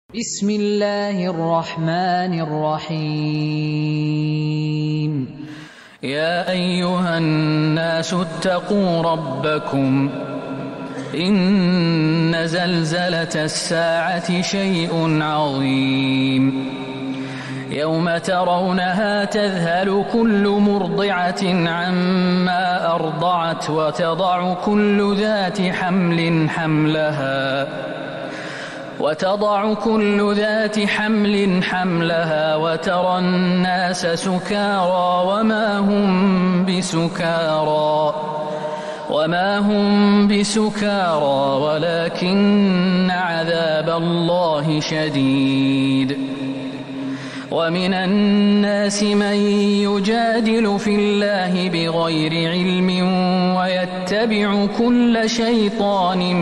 بسم الله الرحمن الرحيم. يا أيها الناس اتقوا ربكم إن زلزلة الساعة شيء عظيم يوم ترونها تذهل كل مرضعة عما أرضعت وتضع كل ذات حمل حملها وترى الناس سكارى وما هم بسكارى ولكن عذاب الله شديد. ومن الناس من يجادل في الله بغير علم ويتبع كل شيطان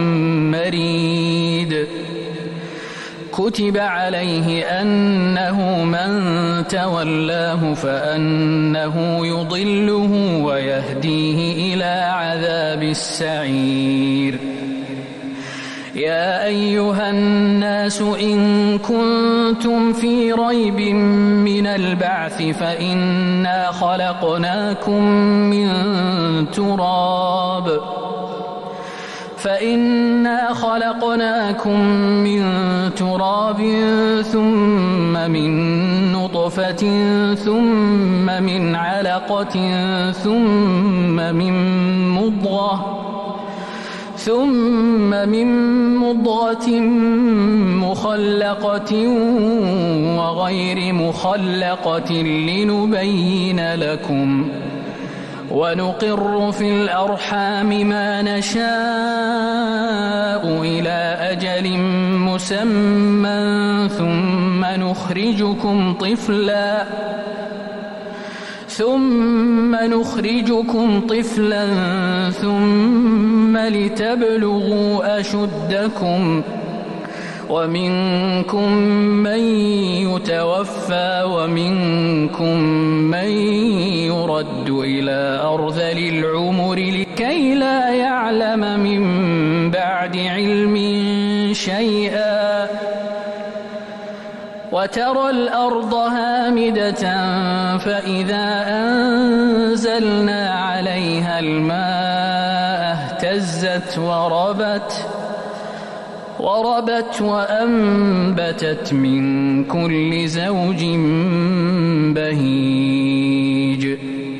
مريد. كتب عليه أنه من تولاه فأنه يضله ويهديه إلى عذاب السعير. يا أيها الناس إن كنتم في ريب من البعث فإنا خلقناكم من تراب ثم من نطفة ثم من علقة ثم من مضغة مخلقة وغير مخلقة لنبين لكم ونقر في الأرحام ما نشاء إلى أجل مسمى ثم نخرجكم طفلا ثم لتبلغوا أشدكم ومنكم من يتوفى ومنكم من يرد إلى أرذل العمر لكي لا يعلم من بعد علم شيئا. وترى الأرض هامدة فإذا أنزلنا عليها الماء اهتزت وربت وأنبتت من كل زوج بهيج.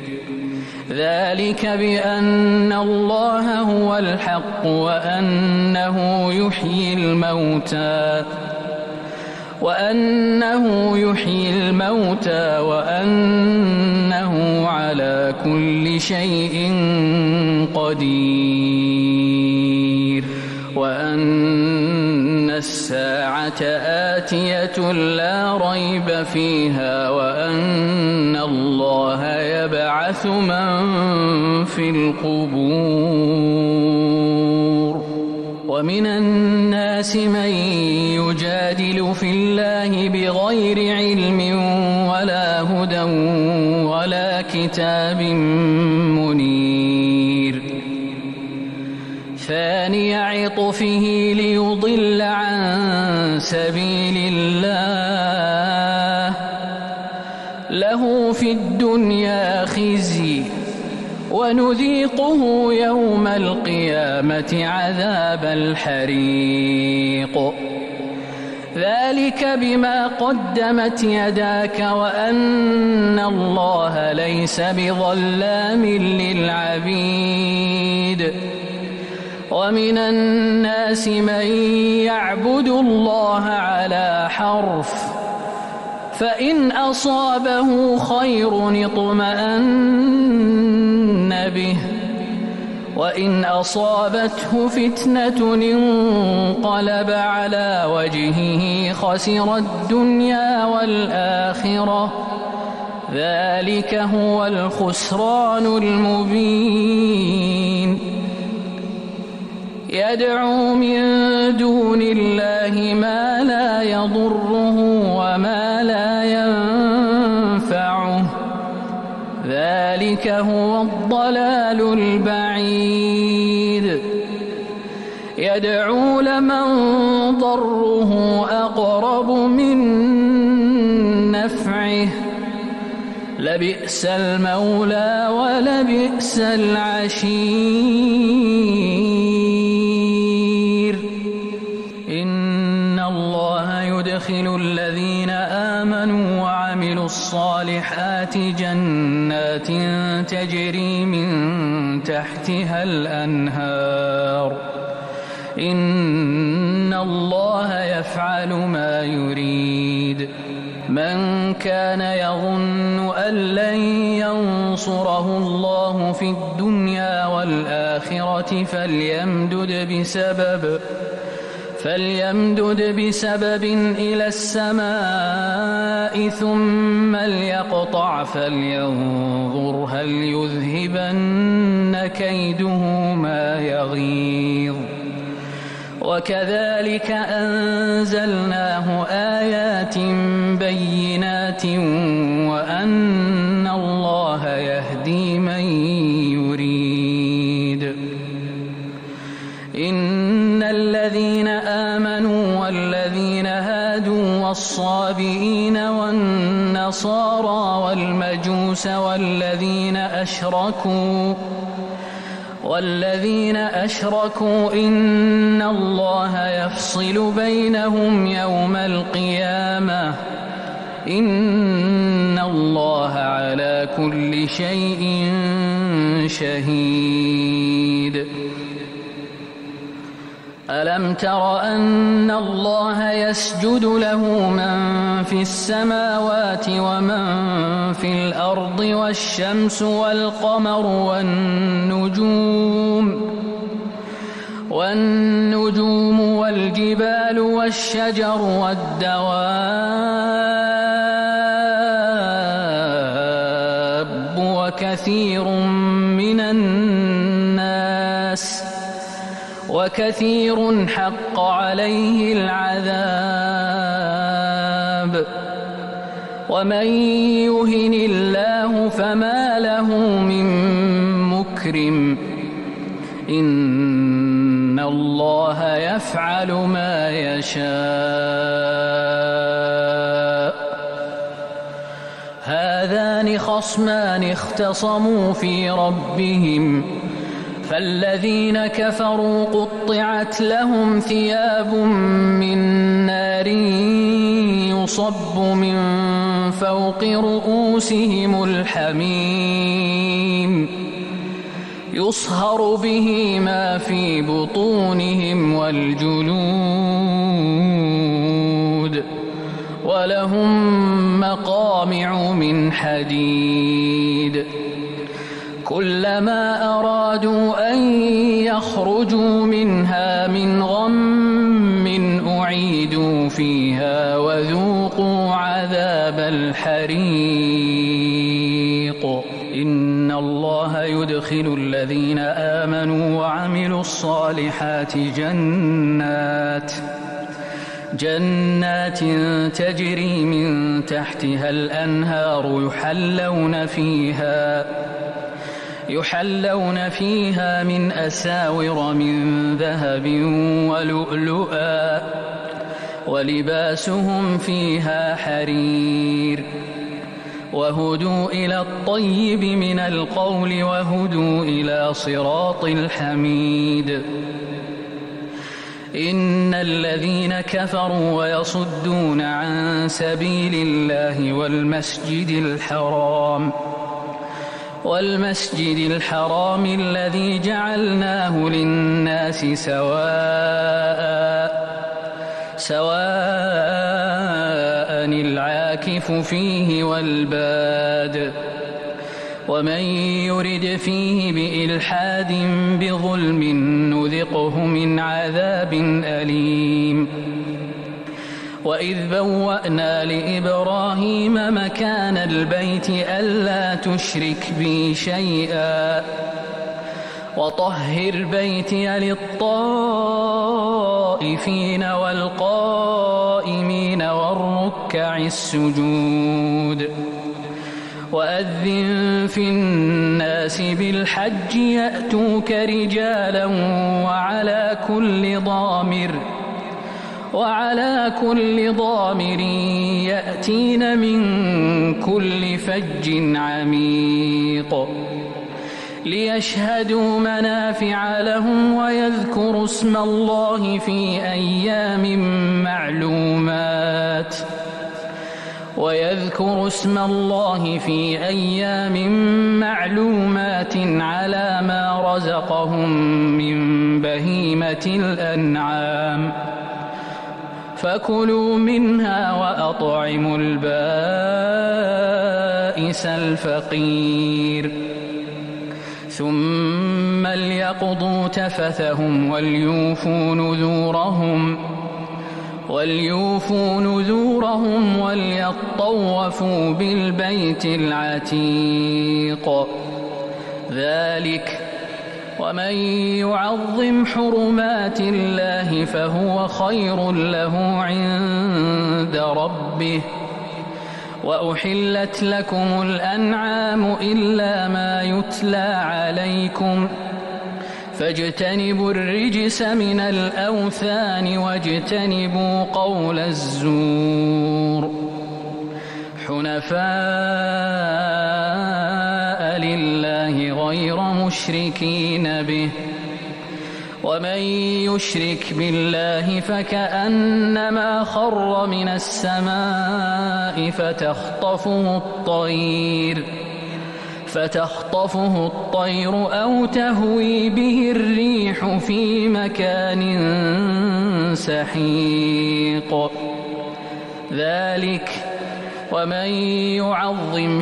ذلك بأن الله هو الحق وأنه يحيي الموتى وأنه على كل شيء قدير وأن الساعة آتية لا ريب فيها وأن الله يبعث من في القبور. ومن الناس من يجادل في الله بغير علم ولا هدى ولا كتاب منير. ثاني عطفه ليضل عن سبيل الله له في الدنيا خزي ونذيقه يوم القيامة عذاب الحريق. ذلك بما قدمت يداك وأن الله ليس بظلام للعبيد. ومن الناس من يعبد الله على حرف فإن أصابه خير اطمأن به وإن أصابته فتنة انقلب على وجهه خسر الدنيا والآخرة. ذلك هو الخسران المبين. يدعو من دون الله ما لا يضره وما لا ينفعه. ذلك هو الضلال البعيد. يدعو لمن ضره أقرب من نفعه لبئس المولى ولبئس العشير إن الله يدخل الذين آمنوا وعملوا الصالحات جنات تجري من تحتها الأنهار إن الله يفعل ما يريد من كان يظن أن لن ينصره الله في الدنيا والآخرة فليمدد بسبب إلى السماء ثم ليقطع فلينظر هل يذهبن كيده ما يغيظ وكذلك أنزلناه آيات بينات وأن الله يهدي من يريد إن الذين آمنوا والذين هادوا والصابئين والنصارى والمجوس والذين أشركوا إن الله يفصل بينهم يوم القيامة إن الله على كل شيء شهيد ألم تر أن الله يسجد له من في السماوات ومن في الأرض والشمس والقمر والنجوم والجبال والشجر والدواب وكثير حق عليه العذاب ومن يهن الله فما له من مكرم إن الله يفعل ما يشاء هذان خصمان اختصموا في ربهم فالذين كفروا قطعت لهم ثياب من نار يصب من فوق رؤوسهم الحميم يصهر به ما في بطونهم والجلود ولهم مقامع من حديد كلما أرادوا أن يخرجوا منها من غم أعيدوا فيها وذوقوا عذاب الحريق إن الله يدخل الذين آمنوا وعملوا الصالحات جنات تجري من تحتها الأنهار يحلون فيها من أساور من ذهب ولؤلؤا ولباسهم فيها حرير وهدوا إلى الطيب من القول وهدوا إلى صراط الحميد إن الذين كفروا ويصدون عن سبيل الله والمسجد الحرام الذي جعلناه للناس سواء العاكف فيه والباد ومن يرد فيه بإلحاد بظلم نذقه من عذاب أليم وإذ بوأنا لإبراهيم مكان البيت ألا تشرك بي شيئا وطهر بيتي للطائفين والقائمين والركع السجود وأذن في الناس بالحج يأتوك رجالا وعلى كل ضامر يأتين من كل فج عميق ليشهدوا منافع لهم ويذكروا اسم الله في أيام معلومات على ما رزقهم من بهيمة الأنعام فكلوا منها وأطعموا البائس الفقير ثم ليقضوا تفثهم وليوفوا نذورهم وليطوفوا بالبيت العتيق ذلك ومن يعظم حرمات الله فهو خير له عند ربه وأحلت لكم الأنعام إلا ما يتلى عليكم فاجتنبوا الرجس من الأوثان واجتنبوا قول الزور حنفاء لله غير مشركين به ومن يشرك بالله فكأنما خر من السماء فتخطفه الطير أو تهوي به الريح في مكان سحيق ذلك ومن يعظم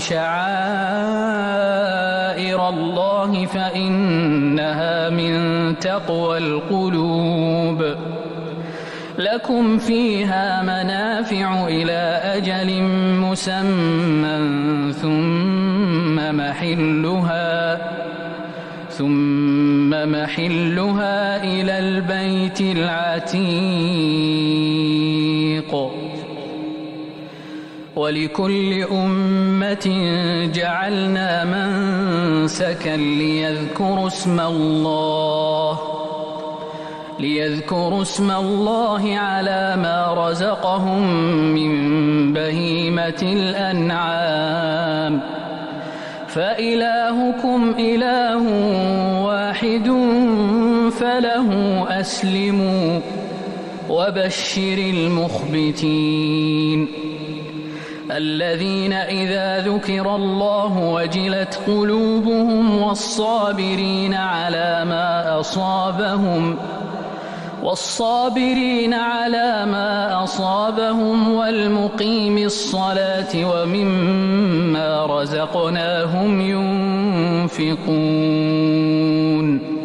شعائر الله فإنها من تقوى القلوب لكم فيها منافع إلى أجل مسمى ثم محلها إلى البيت العتيق ولكل أمة جعلنا منسكا ليذكروا اسم الله على ما رزقهم من بهيمة الأنعام فإلهكم إله واحد فله أسلموا وبشر المخبتين الذين إذا ذكر الله وجلت قلوبهم والصابرين على ما أصابهم والمقيم الصلاة ومما رزقناهم ينفقون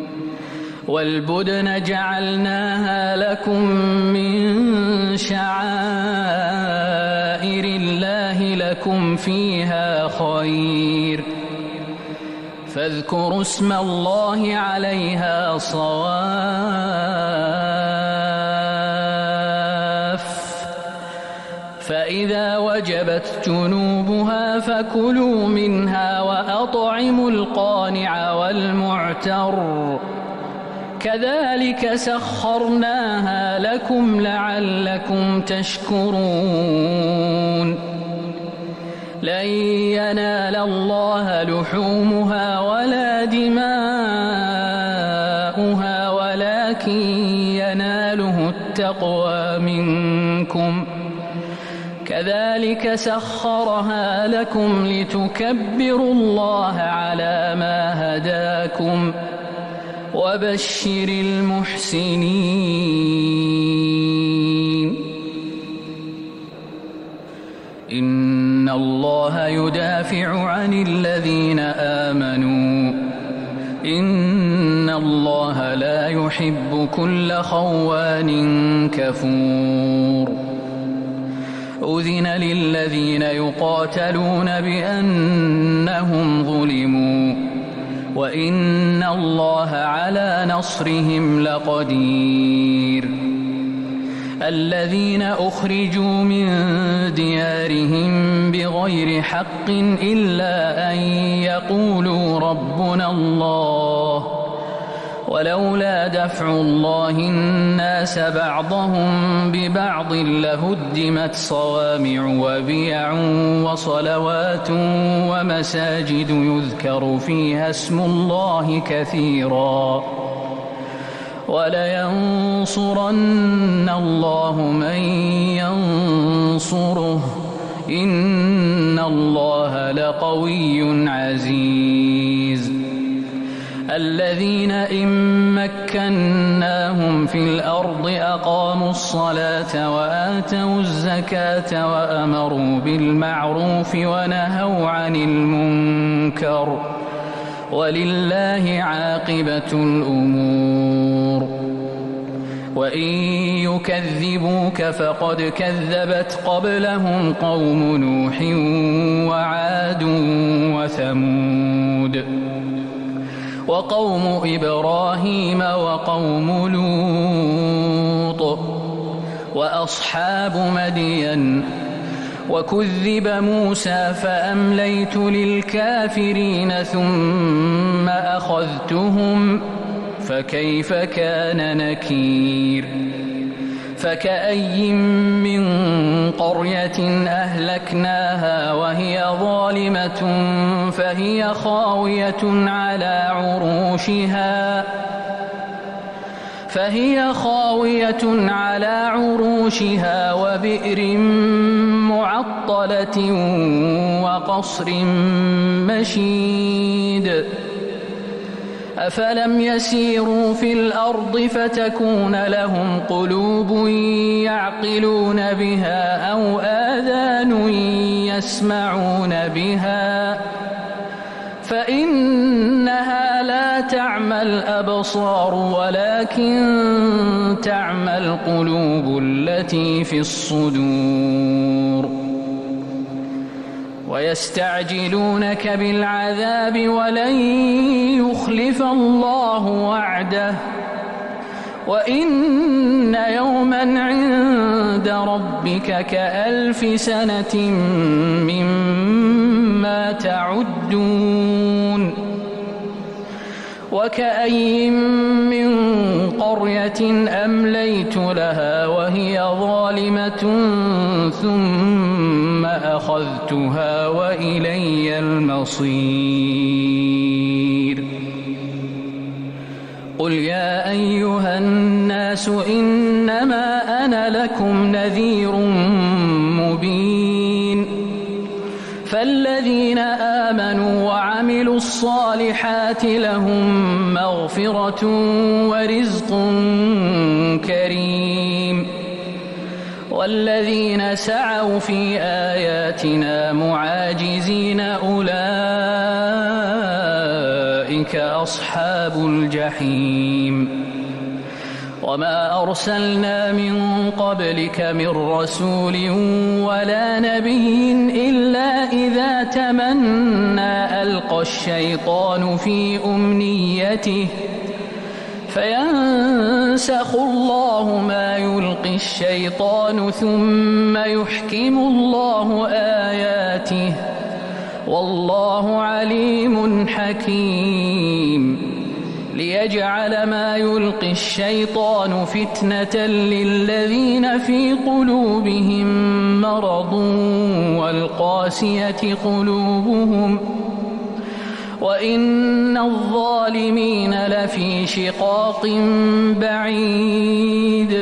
والبدن جعلناها لكم من شعائر الله لكم فيها خير فاذكروا اسم الله عليها صواف فإذا وجبت جنوبها فكلوا منها وأطعموا القانع والمعتر كذلك سخرناها لكم لعلكم تشكرون لن ينال الله لحومها ولا دماؤها ولكن يناله التقوى منكم كذلك سخرها لكم لتكبروا الله على ما هداكم وبشر المحسنين إن الله يدافع عن الذين آمنوا إن الله لا يحب كل خوان كفور أذن للذين يقاتلون بأنهم ظلموا وإن الله على نصرهم لقدير الذين أخرجوا من ديارهم بغير حق إلا أن يقولوا ربنا الله ولولا دفع الله الناس بعضهم ببعض لهدمت صوامع وبيع وصلوات ومساجد يذكر فيها اسم الله كثيرا ولينصرن الله من ينصره إن الله لقوي عزيز الذين إن مكناهم في الأرض أقاموا الصلاة وآتوا الزكاة وأمروا بالمعروف ونهوا عن المنكر ولله عاقبة الأمور وإن يكذبوك فقد كذبت قبلهم قوم نوح وعاد وثمود وقوم إبراهيم وقوم لوط وأصحاب مدين وكذب موسى فأمليت للكافرين ثم أخذتهم فكيف كان نكير فكأي من قرية أهلكناها وهي ظالمة فهي خاوية على عروشها وبئر معطلة وقصر مشيد أفلم يسيروا في الأرض فتكون لهم قلوب يعقلون بها أو آذان يسمعون بها فإنها لا تعمى الأبصار ولكن تعمى القلوب التي في الصدور ويستعجلونك بالعذاب ولن يخلف الله وعده وإن يوما عند ربك كألف سنة مما تعدون وكأي من قرية أمليت لها وهي ظالمة ثم أخذتها وإلي المصير قل يا أيها الناس إنما أنا لكم نذير مبين فالذين آمنوا وعملوا الصالحات لهم مغفرة ورزق كريم والذين سعوا في آياتنا معاجزين أولئك أصحاب الجحيم وما أرسلنا من قبلك من رسول ولا نبي إلا إذا تمنى ألقى الشيطان في أمنيته فينسخ الله ما يلقي الشيطان ثم يحكم الله آياته والله عليم حكيم ليجعل ما يلقي الشيطان فتنة للذين في قلوبهم مرض والقاسية قلوبهم وإن الظالمين لفي شقاق بعيد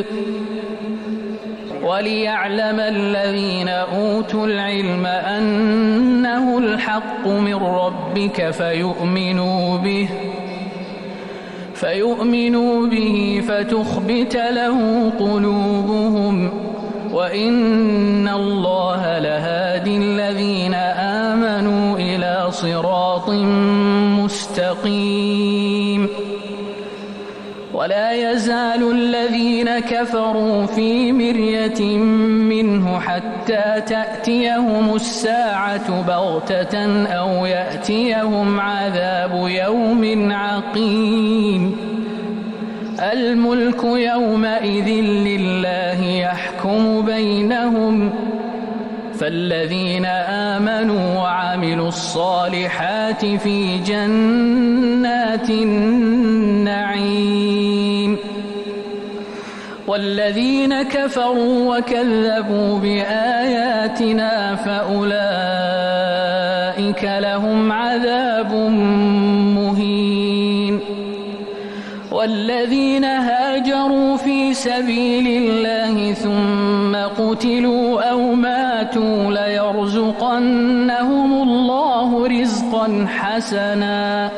وليعلم الذين أوتوا العلم أنه الحق من ربك فيؤمنوا به فتخبت له قلوبهم وإن الله لهادي الذين آمنوا إلى صراط مستقيم ولا يزال الذين كفروا في مرية منه حتى تأتيهم الساعة بغتة أو يأتيهم عذاب يوم عقيم الملك يومئذ لله يحكم بينهم فالذين آمنوا وعملوا الصالحات في جنات النعيم والذين كفروا وكذبوا بآياتنا فأولئك لهم عذاب مهين والذين هاجروا في سبيل الله ثم قتلوا أو ماتوا ليرزقنهم الله رزقا حسنا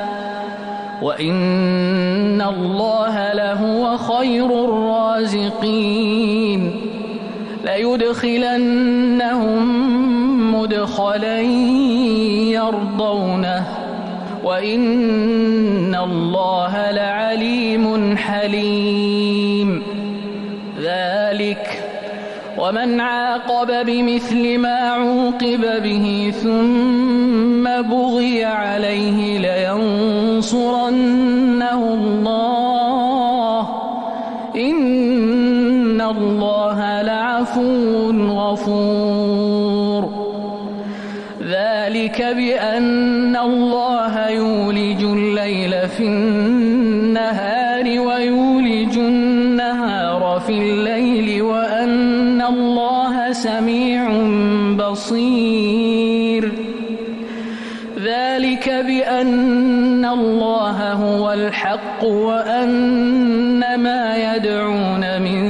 وإن الله لهو خير الرازقين ليدخلنهم مدخلا يرضونه وإن الله لعليم حليم ذلك ومن عاقب بمثل ما عوقب به ثم بغي عليه لينصرنه الله إن الله لعفو غفور ذلك بأن الله يولج الليل في النهار ويولج النهار في الليل وأن الله سميع بصير ذلك بأن الله هو الحق وأن ما يدعون من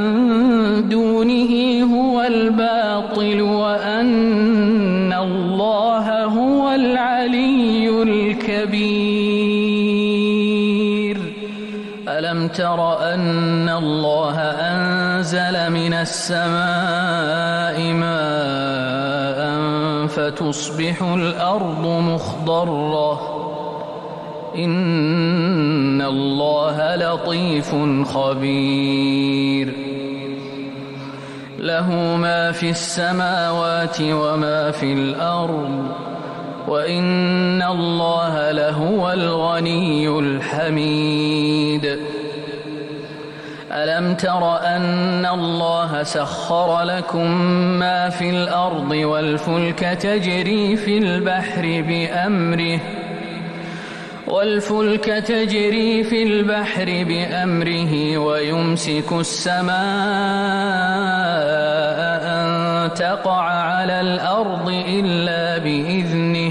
دونه هو الباطل وأن الله هو العلي الكبير ألم تر أن الله أنزل من السماء ماء فتصبح الأرض مخضرة إن الله لطيف خبير له ما في السماوات وما في الأرض وإن الله لهو الغني الحميد ألم تر أن الله سخر لكم ما في الأرض والفلك تجري في البحر بأمره ويمسك السماء أن تقع على الأرض إلا بإذنه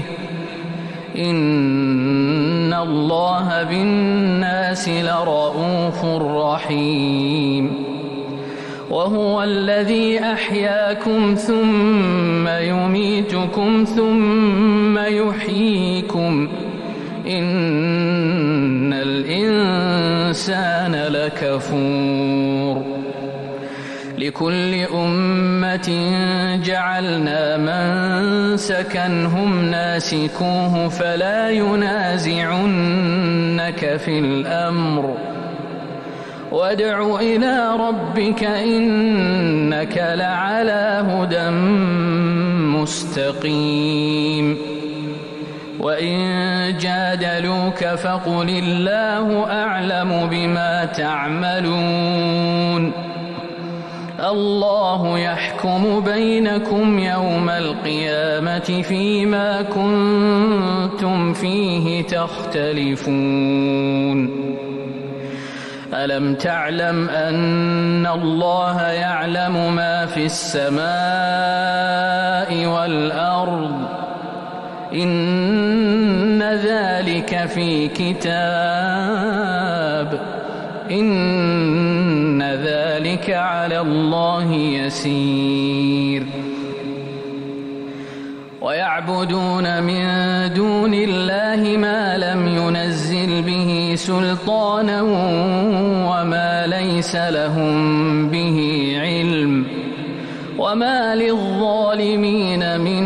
إن الله بالناس لرءوف رحيم وهو الذي أحياكم ثم يميتكم ثم يحييكم إن الإنسان لكفور لكل أمة جعلنا منسكا هم ناسكوه فلا ينازعنك في الأمر وادع إلى ربك إنك لعلى هدى مستقيم وإن جادلوك فقل الله أعلم بما تعملون الله يحكم بينكم يوم القيامة فيما كنتم فيه تختلفون ألم تعلم أن الله يعلم ما في السماء والأرض إن ذلك في كتاب إن ذلك على الله يسير ويعبدون من دون الله ما لم ينزل به سلطانا وما ليس لهم به علم وما للظالمين من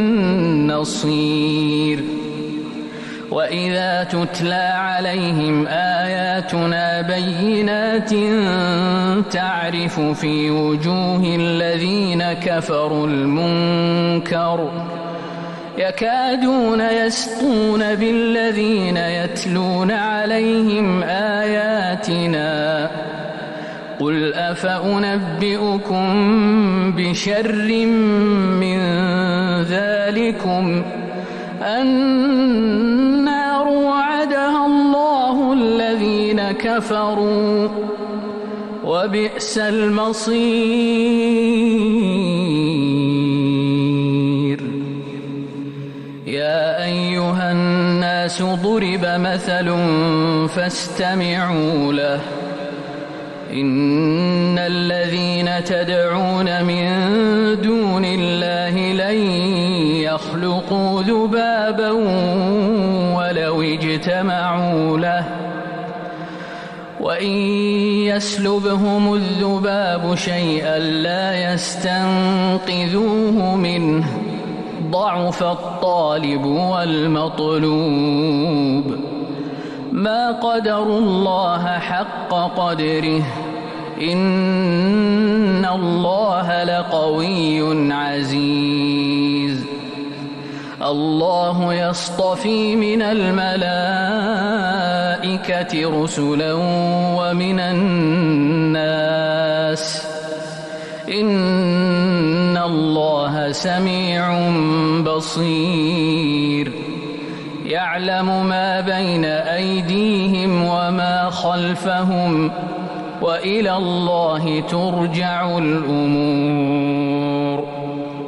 نصير وإذا تتلى عليهم آياتنا بينات تعرف في وجوه الذين كفروا المنكر يكادون يسطون بالذين يتلون عليهم آياتنا قل أفأنبئكم بشر من ذلكم النار وعدها الله الذين كفروا وبئس المصير. يا أيها الناس ضرب مثل فاستمعوا له إن الذين تدعون من دون الله لن يخلقوا ذبابا ولو اجتمعوا له وإن يسلبهم الذباب شيئا لا يستنقذوه منه ضعف الطالب والمطلوب ما قدروا الله حق قدره إن الله لقوي عزيز. الله يصطفي من الملائكة رسلا ومن الناس إن الله سميع بصير. يعلم ما بين أيديهم وما خلفهم وإلى الله ترجع الأمور.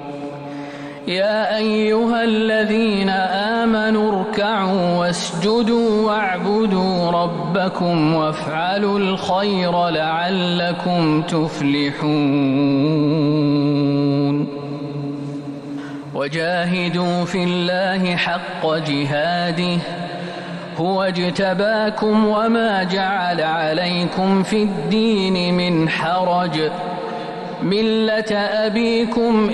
يا أيها الذين آمنوا اركعوا واسجدوا واعبدوا ربكم وافعلوا الخير لعلكم تفلحون. وجاهدوا في الله حق جهاده هو اجتباكم وما جعل عليكم في الدين من حرج ملة أبيكم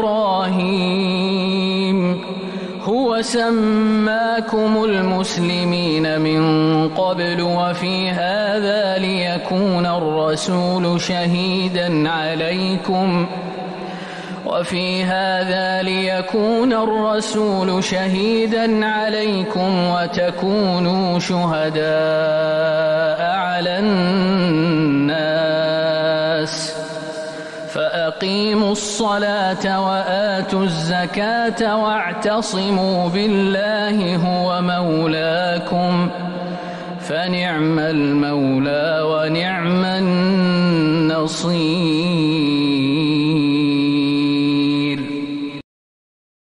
إبراهيم هو سماكم المسلمين من قبل وفي هذا ليكون الرسول شهيدا عليكم وتكونوا شهداء على الناس فأقيموا الصلاة وآتوا الزكاة واعتصموا بالله هو مولاكم فنعم المولى ونعم النصير.